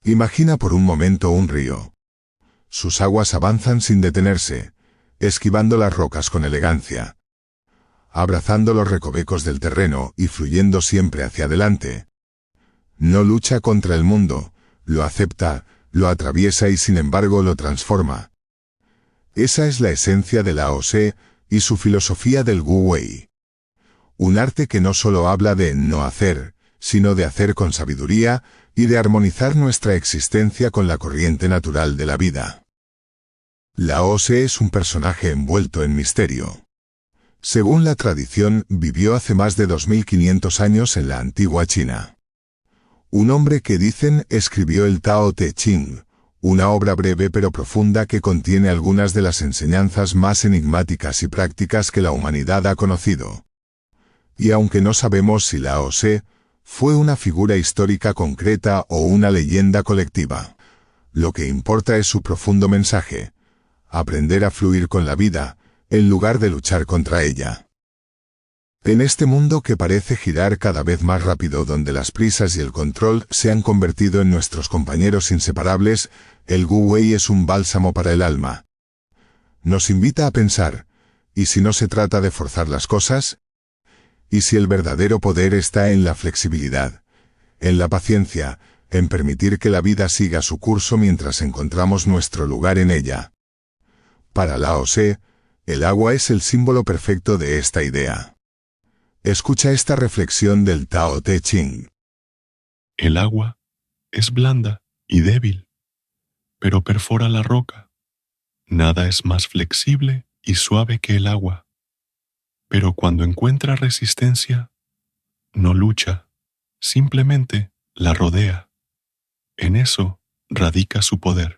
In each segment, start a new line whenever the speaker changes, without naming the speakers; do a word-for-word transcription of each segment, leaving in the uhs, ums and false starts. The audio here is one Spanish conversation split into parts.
Imagina por un momento un río. Sus aguas avanzan sin detenerse, esquivando las rocas con elegancia, abrazando los recovecos del terreno y fluyendo siempre hacia adelante. No lucha contra el mundo, lo acepta, lo atraviesa y sin embargo lo transforma. Esa es la esencia de Lao Tse y su filosofía del Wu Wei. Un arte que no solo habla de no hacer, sino de hacer con sabiduría y de armonizar nuestra existencia con la corriente natural de la vida. Lao Tse es un personaje envuelto en misterio. Según la tradición, vivió hace más de dos mil quinientos años en la antigua China. Un hombre que dicen escribió el Tao Te Ching, una obra breve pero profunda que contiene algunas de las enseñanzas más enigmáticas y prácticas que la humanidad ha conocido. Y aunque no sabemos si Lao Tse fue una figura histórica concreta o una leyenda colectiva, lo que importa es su profundo mensaje: aprender a fluir con la vida, en lugar de luchar contra ella. En este mundo que parece girar cada vez más rápido, donde las prisas y el control se han convertido en nuestros compañeros inseparables, el Wu Wei es un bálsamo para el alma. Nos invita a pensar: ¿y si no se trata de forzar las cosas? ¿Y si el verdadero poder está en la flexibilidad, en la paciencia, en permitir que la vida siga su curso mientras encontramos nuestro lugar en ella? Para Lao Tse, el agua es el símbolo perfecto de esta idea. Escucha esta reflexión del Tao Te Ching.
El agua es blanda y débil, pero perfora la roca. Nada es más flexible y suave que el agua. Pero cuando encuentra resistencia, no lucha, simplemente la rodea. En eso radica su poder.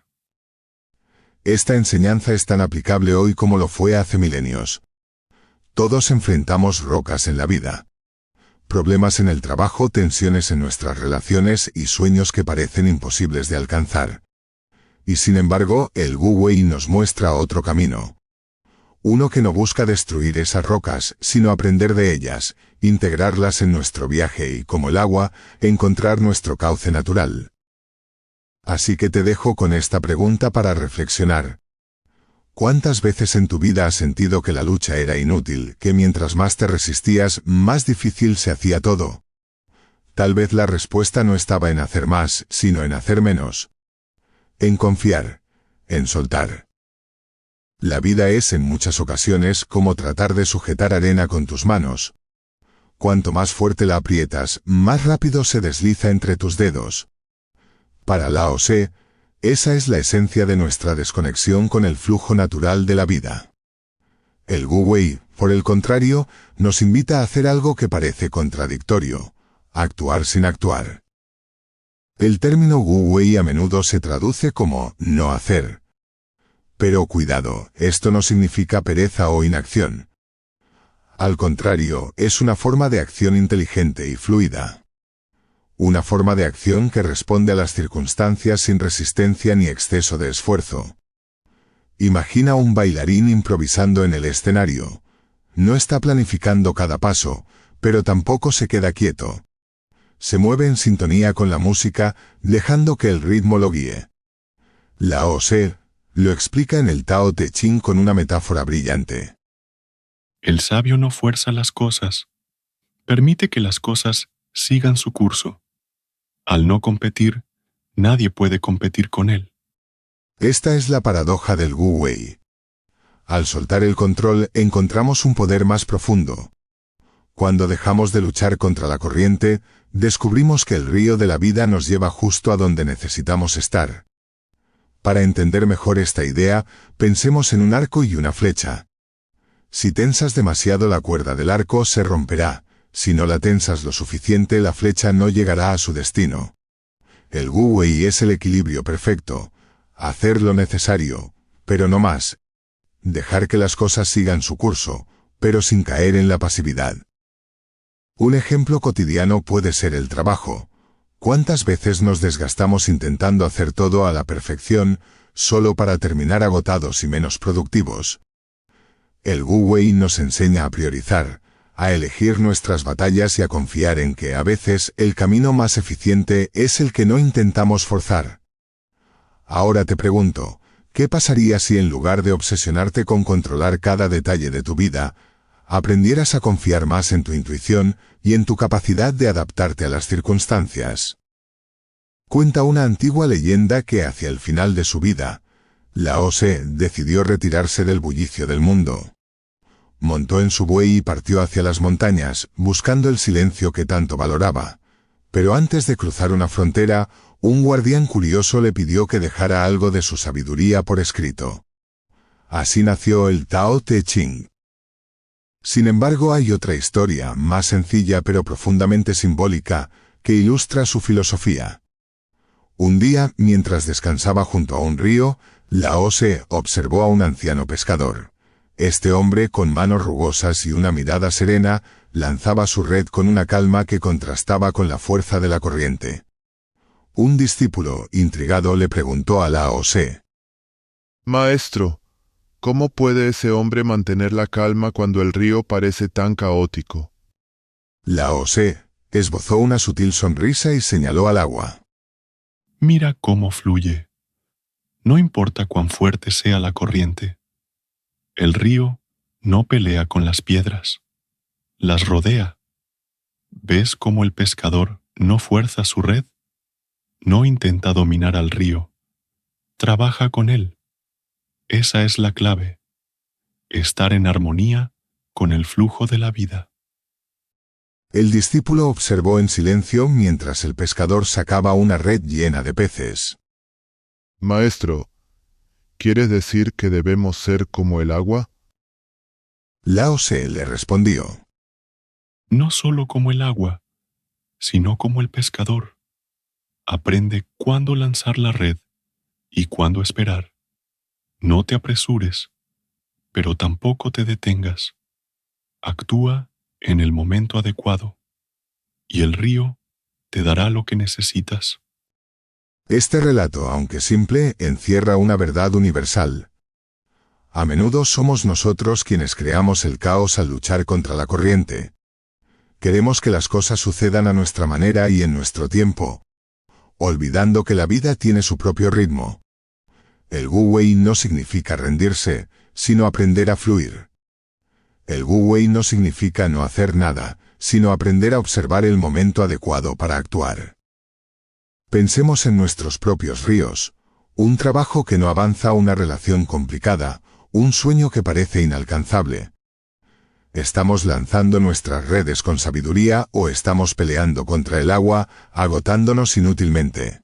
Esta enseñanza es tan aplicable hoy como lo fue hace milenios. Todos enfrentamos rocas en la vida. Problemas en el trabajo, tensiones en nuestras relaciones y sueños que parecen imposibles de alcanzar. Y sin embargo, el Wu Wei nos muestra otro camino. Uno que no busca destruir esas rocas, sino aprender de ellas, integrarlas en nuestro viaje y, como el agua, encontrar nuestro cauce natural. Así que te dejo con esta pregunta para reflexionar. ¿Cuántas veces en tu vida has sentido que la lucha era inútil, que mientras más te resistías, más difícil se hacía todo? Tal vez la respuesta no estaba en hacer más, sino en hacer menos. En confiar, en soltar. La vida es en muchas ocasiones como tratar de sujetar arena con tus manos. Cuanto más fuerte la aprietas, más rápido se desliza entre tus dedos. Para Lao Tse, esa es la esencia de nuestra desconexión con el flujo natural de la vida. El Wu Wei, por el contrario, nos invita a hacer algo que parece contradictorio: actuar sin actuar. El término Wu Wei a menudo se traduce como no hacer. Pero cuidado, esto no significa pereza o inacción. Al contrario, es una forma de acción inteligente y fluida. Una forma de acción que responde a las circunstancias sin resistencia ni exceso de esfuerzo. Imagina un bailarín improvisando en el escenario. No está planificando cada paso, pero tampoco se queda quieto. Se mueve en sintonía con la música, dejando que el ritmo lo guíe. Lao Tse lo explica en el Tao Te Ching con una metáfora brillante.
El sabio no fuerza las cosas, permite que las cosas sigan su curso. Al no competir, nadie puede competir con él.
Esta es la paradoja del Wu Wei. Al soltar el control, encontramos un poder más profundo. Cuando dejamos de luchar contra la corriente, descubrimos que el río de la vida nos lleva justo a donde necesitamos estar. Para entender mejor esta idea, pensemos en un arco y una flecha. Si tensas demasiado la cuerda del arco, se romperá. Si no la tensas lo suficiente, la flecha no llegará a su destino. El Wu Wei es el equilibrio perfecto. Hacer lo necesario, pero no más. Dejar que las cosas sigan su curso, pero sin caer en la pasividad. Un ejemplo cotidiano puede ser el trabajo. ¿Cuántas veces nos desgastamos intentando hacer todo a la perfección, solo para terminar agotados y menos productivos? El Wu Wei nos enseña a priorizar, a elegir nuestras batallas y a confiar en que a veces el camino más eficiente es el que no intentamos forzar. Ahora te pregunto, ¿qué pasaría si en lugar de obsesionarte con controlar cada detalle de tu vida, aprendieras a confiar más en tu intuición y en tu capacidad de adaptarte a las circunstancias? Cuenta una antigua leyenda que hacia el final de su vida, Lao Tse decidió retirarse del bullicio del mundo. Montó en su buey y partió hacia las montañas, buscando el silencio que tanto valoraba. Pero antes de cruzar una frontera, un guardián curioso le pidió que dejara algo de su sabiduría por escrito. Así nació el Tao Te Ching. Sin embargo, hay otra historia, más sencilla pero profundamente simbólica, que ilustra su filosofía. Un día, mientras descansaba junto a un río, Lao Tse observó a un anciano pescador. Este hombre, con manos rugosas y una mirada serena, lanzaba su red con una calma que contrastaba con la fuerza de la corriente. Un discípulo, intrigado, le preguntó a Lao Tse:
Maestro, ¿cómo puede ese hombre mantener la calma cuando el río parece tan caótico?
Lao Tse esbozó una sutil sonrisa y señaló al agua.
Mira cómo fluye. No importa cuán fuerte sea la corriente. El río no pelea con las piedras, las rodea. ¿Ves cómo el pescador no fuerza su red? No intenta dominar al río. Trabaja con él. Esa es la clave. Estar en armonía con el flujo de la vida.
El discípulo observó en silencio mientras el pescador sacaba una red llena de peces.
Maestro, ¿quieres decir que debemos ser como el agua?
Lao Tse le respondió:
No solo como el agua, sino como el pescador. Aprende cuándo lanzar la red y cuándo esperar. No te apresures, pero tampoco te detengas. Actúa en el momento adecuado, y el río te dará lo que necesitas.
Este relato, aunque simple, encierra una verdad universal. A menudo somos nosotros quienes creamos el caos al luchar contra la corriente. Queremos que las cosas sucedan a nuestra manera y en nuestro tiempo, olvidando que la vida tiene su propio ritmo. El Wu Wei no significa rendirse, sino aprender a fluir. El Wu Wei no significa no hacer nada, sino aprender a observar el momento adecuado para actuar. Pensemos en nuestros propios ríos, un trabajo que no avanza, una relación complicada, un sueño que parece inalcanzable. ¿Estamos lanzando nuestras redes con sabiduría o estamos peleando contra el agua, agotándonos inútilmente?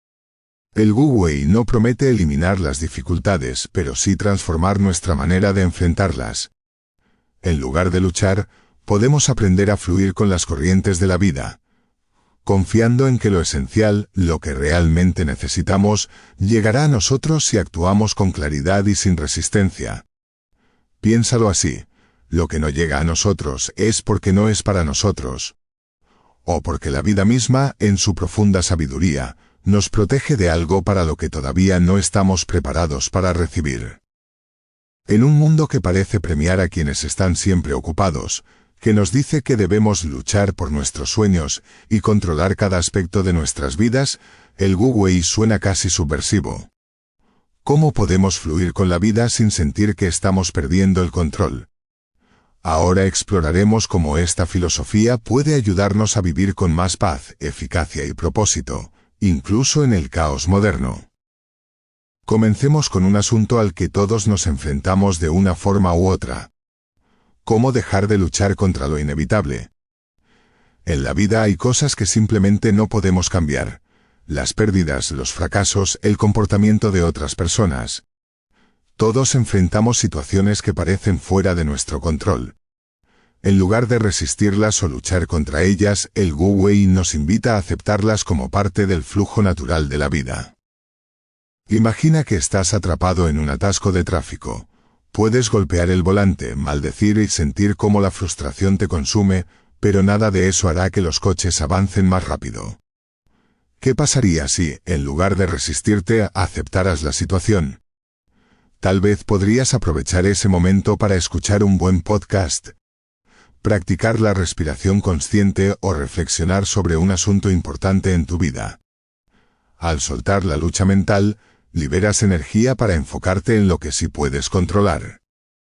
El Wu Wei no promete eliminar las dificultades, pero sí transformar nuestra manera de enfrentarlas. En lugar de luchar, podemos aprender a fluir con las corrientes de la vida, confiando en que lo esencial, lo que realmente necesitamos, llegará a nosotros si actuamos con claridad y sin resistencia. Piénsalo así: lo que no llega a nosotros es porque no es para nosotros, o porque la vida misma, en su profunda sabiduría, nos protege de algo para lo que todavía no estamos preparados para recibir. En un mundo que parece premiar a quienes están siempre ocupados, que nos dice que debemos luchar por nuestros sueños y controlar cada aspecto de nuestras vidas, el Wu Wei suena casi subversivo. ¿Cómo podemos fluir con la vida sin sentir que estamos perdiendo el control? Ahora exploraremos cómo esta filosofía puede ayudarnos a vivir con más paz, eficacia y propósito, incluso en el caos moderno. Comencemos con un asunto al que todos nos enfrentamos de una forma u otra. ¿Cómo dejar de luchar contra lo inevitable? En la vida hay cosas que simplemente no podemos cambiar: las pérdidas, los fracasos, el comportamiento de otras personas. Todos enfrentamos situaciones que parecen fuera de nuestro control. En lugar de resistirlas o luchar contra ellas, el Wu Wei nos invita a aceptarlas como parte del flujo natural de la vida. Imagina que estás atrapado en un atasco de tráfico. Puedes golpear el volante, maldecir y sentir cómo la frustración te consume, pero nada de eso hará que los coches avancen más rápido. ¿Qué pasaría si, en lugar de resistirte, aceptaras la situación? Tal vez podrías aprovechar ese momento para escuchar un buen podcast. practicar la respiración consciente o reflexionar sobre un asunto importante en tu vida. Al soltar la lucha mental, liberas energía para enfocarte en lo que sí puedes controlar.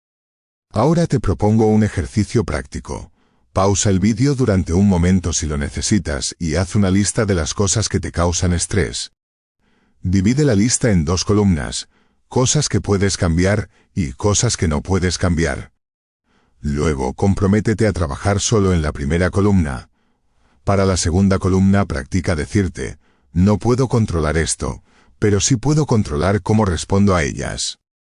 Ahora te propongo un ejercicio práctico. Pausa el vídeo durante un momento si lo necesitas y haz una lista de las cosas que te causan estrés. Divide la lista en dos columnas, cosas que puedes cambiar y cosas que no puedes cambiar. Luego, comprométete a trabajar solo en la primera columna. Para la segunda columna, practica decirte, no puedo controlar esto, pero sí puedo controlar cómo respondo a ellas.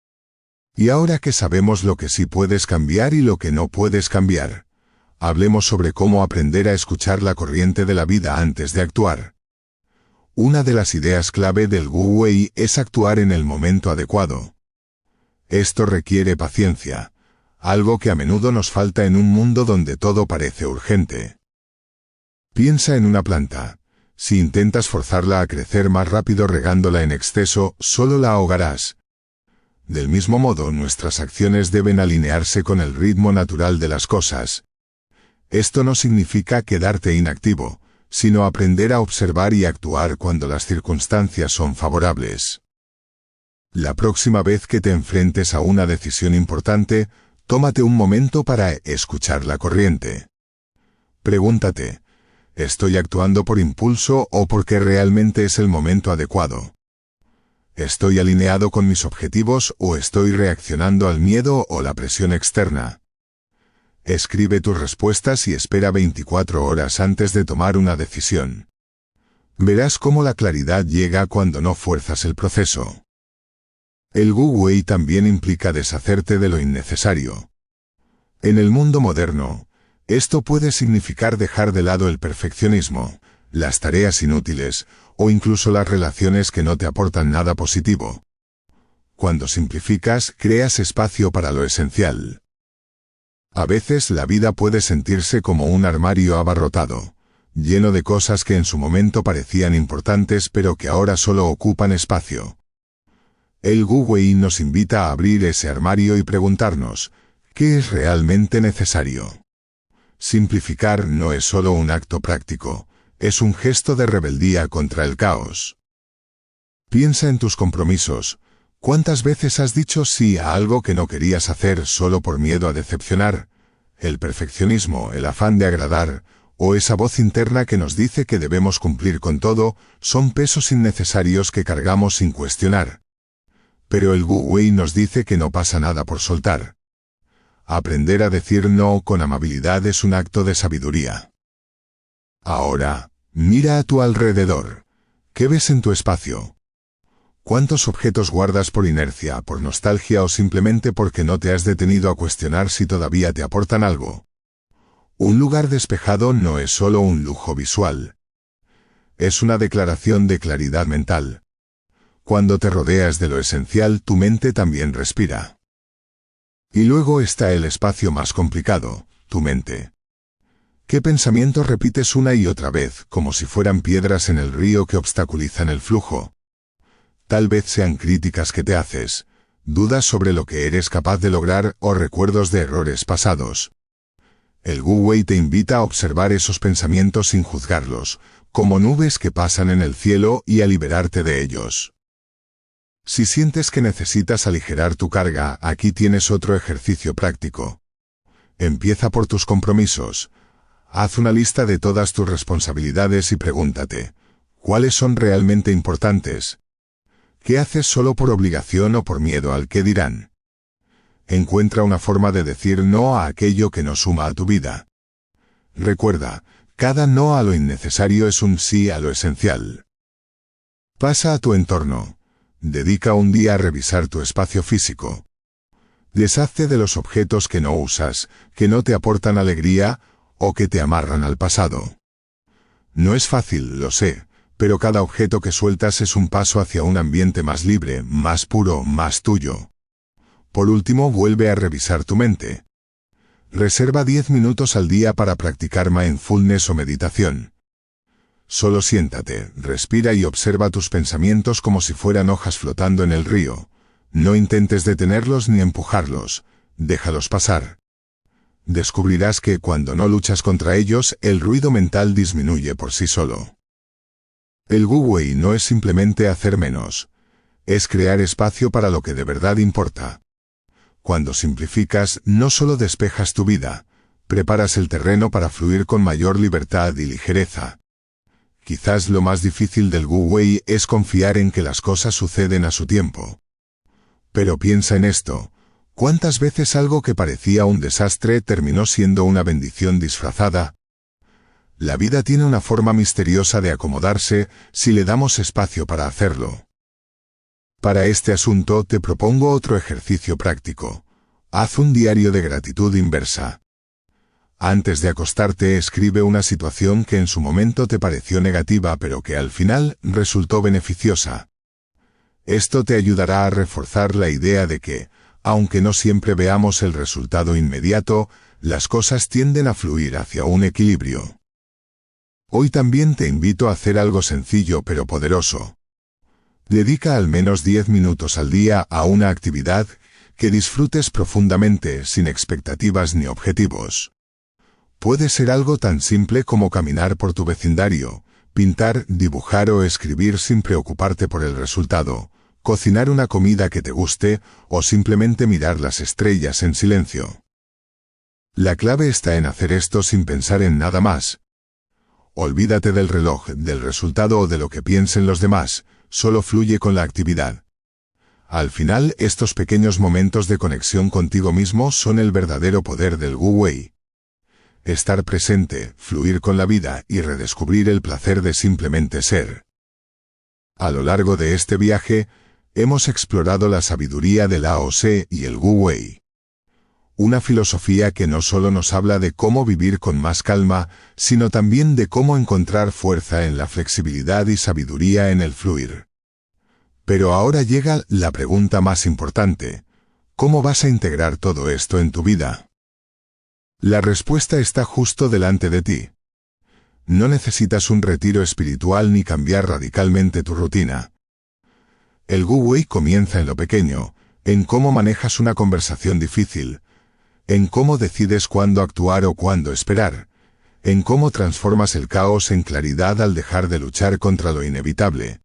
Y ahora que sabemos lo que sí puedes cambiar y lo que no puedes cambiar, hablemos sobre cómo aprender a escuchar la corriente de la vida antes de actuar. Una de las ideas clave del Wu Wei es actuar en el momento adecuado. Esto requiere paciencia, algo que a menudo nos falta en un mundo donde todo parece urgente. Piensa en una planta. Si intentas forzarla a crecer más rápido regándola en exceso, solo la ahogarás. Del mismo modo, nuestras acciones deben alinearse con el ritmo natural de las cosas. Esto no significa quedarte inactivo, sino aprender a observar y actuar cuando las circunstancias son favorables. La próxima vez que te enfrentes a una decisión importante, tómate un momento para escuchar la corriente. Pregúntate, ¿estoy actuando por impulso o porque realmente es el momento adecuado? ¿Estoy alineado con mis objetivos o estoy reaccionando al miedo o la presión externa? Escribe tus respuestas y espera veinticuatro horas antes de tomar una decisión. Verás cómo la claridad llega cuando no fuerzas el proceso. El Wu Wei también implica deshacerte de lo innecesario. En el mundo moderno, esto puede significar dejar de lado el perfeccionismo, las tareas inútiles, o incluso las relaciones que no te aportan nada positivo. Cuando simplificas, creas espacio para lo esencial. A veces la vida puede sentirse como un armario abarrotado, lleno de cosas que en su momento parecían importantes pero que ahora solo ocupan espacio. El Wu Wei nos invita a abrir ese armario y preguntarnos, ¿qué es realmente necesario? Simplificar no es solo un acto práctico, es un gesto de rebeldía contra el caos. Piensa en tus compromisos. ¿Cuántas veces has dicho sí a algo que no querías hacer solo por miedo a decepcionar? El perfeccionismo, el afán de agradar, o esa voz interna que nos dice que debemos cumplir con todo, son pesos innecesarios que cargamos sin cuestionar. Pero el Wu Wei nos dice que no pasa nada por soltar. Aprender a decir no con amabilidad es un acto de sabiduría. Ahora, mira a tu alrededor. ¿Qué ves en tu espacio? ¿Cuántos objetos guardas por inercia, por nostalgia o simplemente porque no te has detenido a cuestionar si todavía te aportan algo? Un lugar despejado no es solo un lujo visual. Es una declaración de claridad mental. Cuando te rodeas de lo esencial, tu mente también respira. Y luego está el espacio más complicado, tu mente. ¿Qué pensamientos repites una y otra vez, como si fueran piedras en el río que obstaculizan el flujo? Tal vez sean críticas que te haces, dudas sobre lo que eres capaz de lograr o recuerdos de errores pasados. El Wu Wei te invita a observar esos pensamientos sin juzgarlos, como nubes que pasan en el cielo y a liberarte de ellos. Si sientes que necesitas aligerar tu carga, aquí tienes otro ejercicio práctico. Empieza por tus compromisos. Haz una lista de todas tus responsabilidades y pregúntate, ¿cuáles son realmente importantes? ¿Qué haces solo por obligación o por miedo al qué dirán? Encuentra una forma de decir no a aquello que no suma a tu vida. Recuerda, cada no a lo innecesario es un sí a lo esencial. Pasa a tu entorno. Dedica un día a revisar tu espacio físico. Deshazte de los objetos que no usas, que no te aportan alegría o que te amarran al pasado. No es fácil, lo sé, pero cada objeto que sueltas es un paso hacia un ambiente más libre, más puro, más tuyo. Por último, vuelve a revisar tu mente. Reserva diez minutos al día para practicar mindfulness o meditación. Solo siéntate, respira y observa tus pensamientos como si fueran hojas flotando en el río. No intentes detenerlos ni empujarlos, déjalos pasar. Descubrirás que cuando no luchas contra ellos, el ruido mental disminuye por sí solo. El Wu Wei no es simplemente hacer menos. Es crear espacio para lo que de verdad importa. Cuando simplificas, no solo despejas tu vida, preparas el terreno para fluir con mayor libertad y ligereza. Quizás lo más difícil del Wu Wei es confiar en que las cosas suceden a su tiempo. Pero piensa en esto. ¿Cuántas veces algo que parecía un desastre terminó siendo una bendición disfrazada? La vida tiene una forma misteriosa de acomodarse si le damos espacio para hacerlo. Para este asunto te propongo otro ejercicio práctico. Haz un diario de gratitud inversa. Antes de acostarte, escribe una situación que en su momento te pareció negativa pero que al final resultó beneficiosa. Esto te ayudará a reforzar la idea de que, aunque no siempre veamos el resultado inmediato, las cosas tienden a fluir hacia un equilibrio. Hoy también te invito a hacer algo sencillo pero poderoso. Dedica al menos diez minutos al día a una actividad que disfrutes profundamente sin expectativas ni objetivos. Puede ser algo tan simple como caminar por tu vecindario, pintar, dibujar o escribir sin preocuparte por el resultado, cocinar una comida que te guste o simplemente mirar las estrellas en silencio. La clave está en hacer esto sin pensar en nada más. Olvídate del reloj, del resultado o de lo que piensen los demás, solo fluye con la actividad. Al final, estos pequeños momentos de conexión contigo mismo son el verdadero poder del Wu Wei. Estar presente, fluir con la vida y redescubrir el placer de simplemente ser. A lo largo de este viaje, hemos explorado la sabiduría de Lao Tse y el Wu Wei. Una filosofía que no solo nos habla de cómo vivir con más calma, sino también de cómo encontrar fuerza en la flexibilidad y sabiduría en el fluir. Pero ahora llega la pregunta más importante. ¿Cómo vas a integrar todo esto en tu vida? La respuesta está justo delante de ti. No necesitas un retiro espiritual ni cambiar radicalmente tu rutina. El Wu Wei comienza en lo pequeño, en cómo manejas una conversación difícil, en cómo decides cuándo actuar o cuándo esperar, en cómo transformas el caos en claridad al dejar de luchar contra lo inevitable.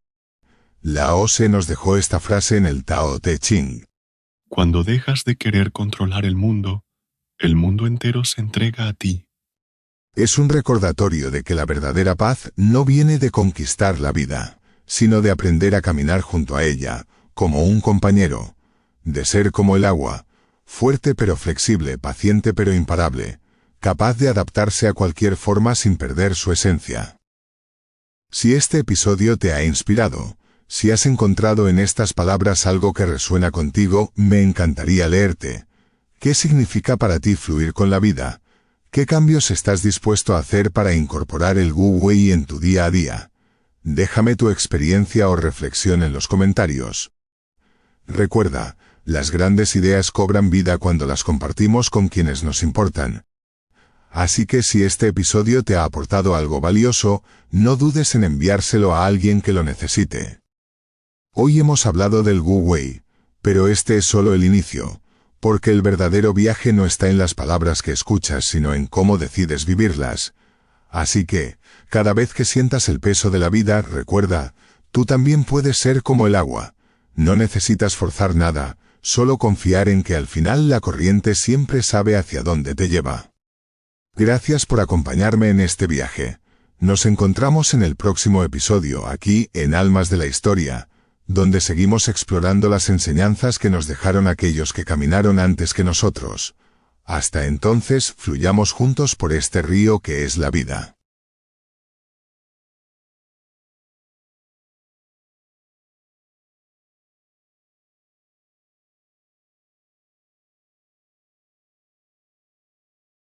Lao Tse nos dejó esta frase en el Tao Te Ching.
Cuando dejas de querer controlar el mundo, el mundo entero se entrega a ti.
Es un recordatorio de que la verdadera paz no viene de conquistar la vida, sino de aprender a caminar junto a ella, como un compañero, de ser como el agua, fuerte pero flexible, paciente pero imparable, capaz de adaptarse a cualquier forma sin perder su esencia. Si este episodio te ha inspirado, si has encontrado en estas palabras algo que resuena contigo, me encantaría leerte. ¿Qué significa para ti fluir con la vida? ¿Qué cambios estás dispuesto a hacer para incorporar el Wu Wei en tu día a día? Déjame tu experiencia o reflexión en los comentarios. Recuerda, las grandes ideas cobran vida cuando las compartimos con quienes nos importan. Así que si este episodio te ha aportado algo valioso, no dudes en enviárselo a alguien que lo necesite. Hoy hemos hablado del Wu Wei, pero este es solo el inicio, porque el verdadero viaje no está en las palabras que escuchas, sino en cómo decides vivirlas. Así que, cada vez que sientas el peso de la vida, recuerda, tú también puedes ser como el agua. No necesitas forzar nada, solo confiar en que al final la corriente siempre sabe hacia dónde te lleva. Gracias por acompañarme en este viaje. Nos encontramos en el próximo episodio, aquí en Almas de la Historia, donde seguimos explorando las enseñanzas que nos dejaron aquellos que caminaron antes que nosotros. Hasta entonces, fluyamos juntos por este río que es la vida.